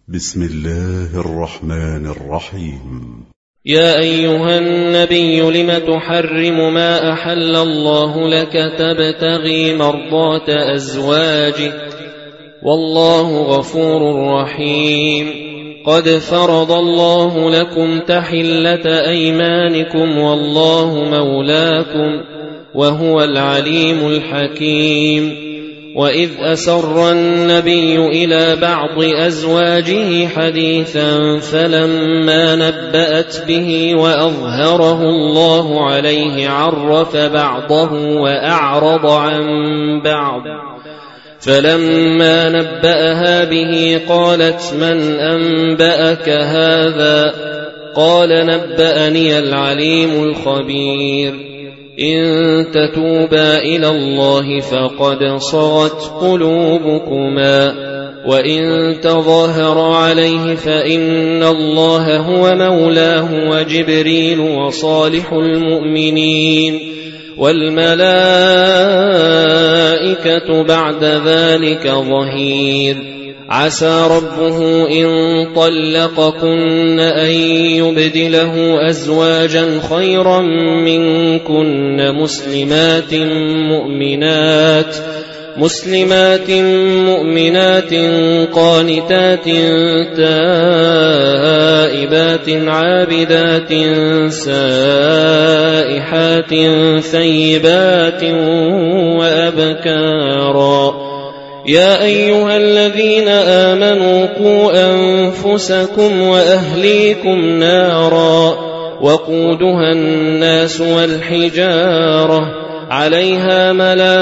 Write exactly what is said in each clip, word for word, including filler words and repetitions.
بسم الله الرحمن الرحيم. يا أيها النبي لم تحرم ما أحل الله لك تبتغي مرضات أزواجك والله غفور رحيم. قد فرض الله لكم تحلة أيمانكم والله مولاكم وهو العليم الحكيم. وإذ أسر النبي إلى بعض أزواجه حديثا فلما نبأت به وأظهره الله عليه عرف بعضه وأعرض عن بعض. فلما نبأها به قالت من أنبأك هذا؟ قال نبأني العليم الخبير. إن تتوبا إلى الله فقد صغت قلوبكما وإن تظاهر عليه فإن الله هو مولاه وجبريل وصالح المؤمنين والملائكة بعد ذلك ظهير. عسى ربه إن طلقكن أن يبدله أزواجا خيرا منكن مسلمات مؤمنات مسلمات مؤمنات قانتات تائبات عابدات سائحات ثيبات وأبكارا. يا أيها الذين آمنوا قوا أنفسكم وأهليكم نارا وقودها الناس والحجارة عليها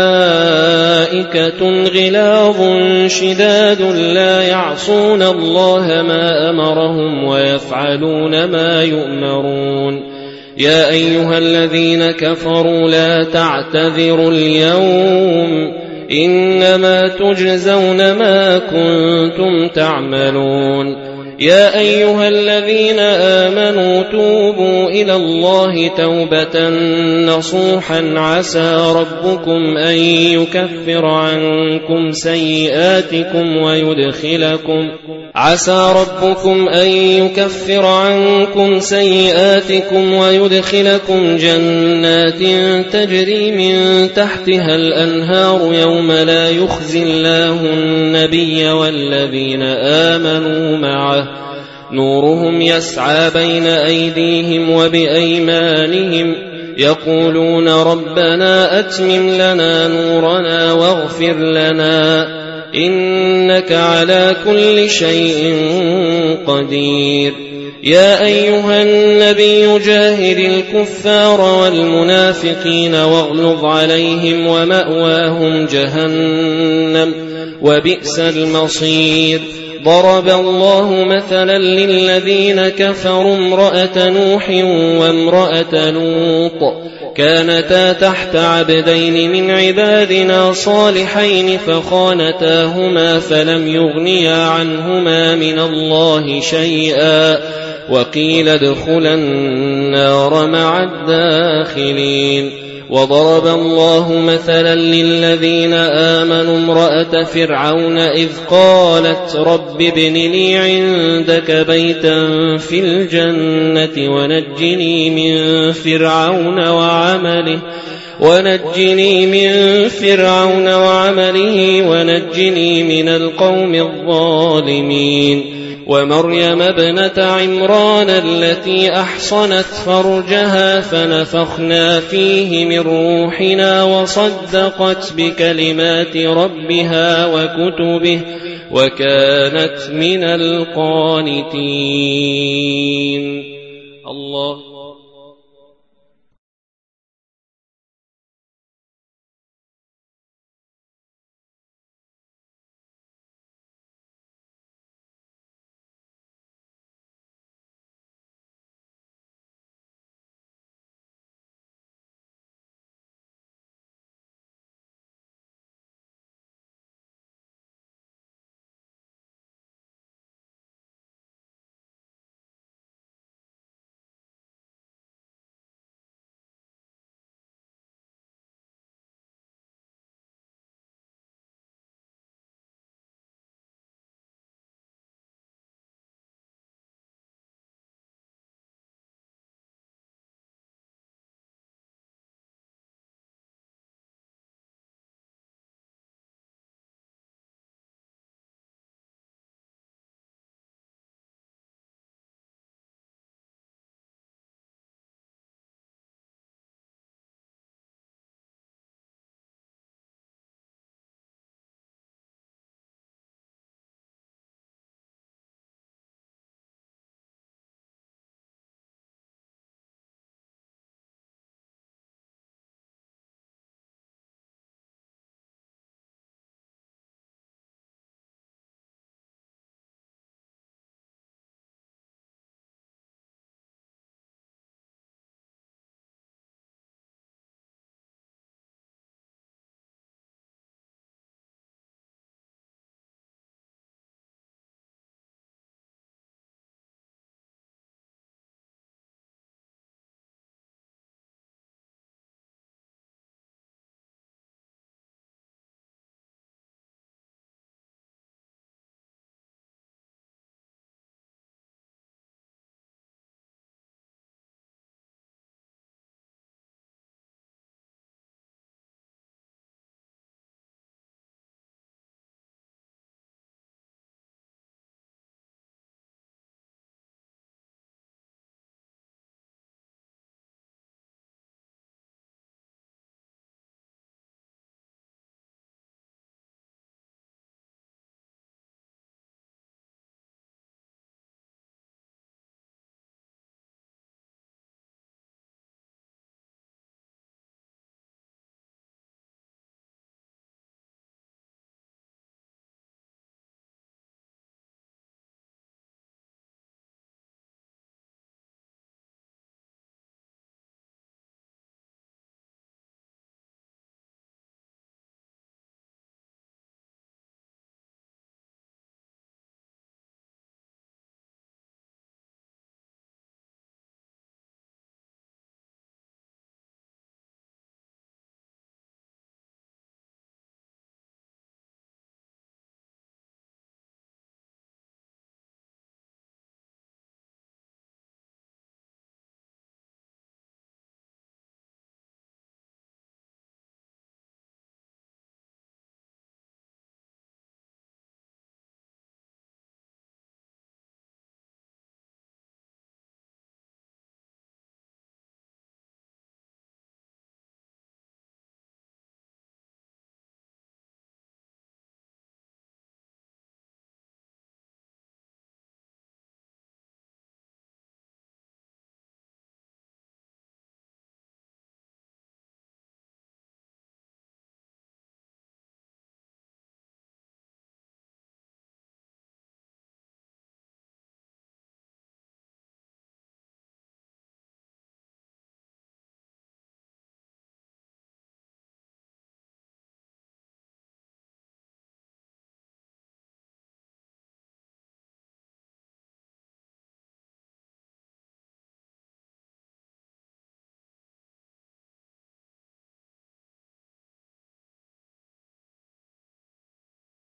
ملائكة غلاظ شداد لا يعصون الله ما أمرهم ويفعلون ما يؤمرون. يا أيها الذين كفروا لا تعتذروا اليوم إنما تجزون ما كنتم تعملون. يا أيها الذين آمنوا توبوا إلى الله توبة نصوحا عسى ربكم أن يكفر عنكم سيئاتكم ويدخلكم عسى ربكم أن يكفر عنكم سيئاتكم ويدخلكم جنات تجري من تحتها الأنهار يوم لا يخزي الله النبي والذين آمنوا معه نورهم يسعى بين أيديهم وبأيمانهم يقولون ربنا أتمم لنا نورنا واغفر لنا إنك على كل شيء قدير. يا أيها النبي جاهد الكفار والمنافقين واغلظ عليهم ومأواهم جهنم وبئس المصير. ضرب الله مثلا للذين كفروا امرأة نوح وامرأة لوط كانتا تحت عبدين من عبادنا صالحين فخانتاهما فلم يغنيا عنهما من الله شيئا وقيل ادخلا النار مع الداخلين. وضرب الله مثلا للذين آمنوا امرأة فرعون إذ قالت رب ابن لي عندك بيتا في الجنة ونجني من فرعون وعمله ونجني من فرعون وعمله ونجني من القوم الظالمين. ومريم ابنة عمران التي أحصنت فرجها فنفخنا فيه من روحنا وصدقت بكلمات ربها وكتبه وكانت من القانتين. الله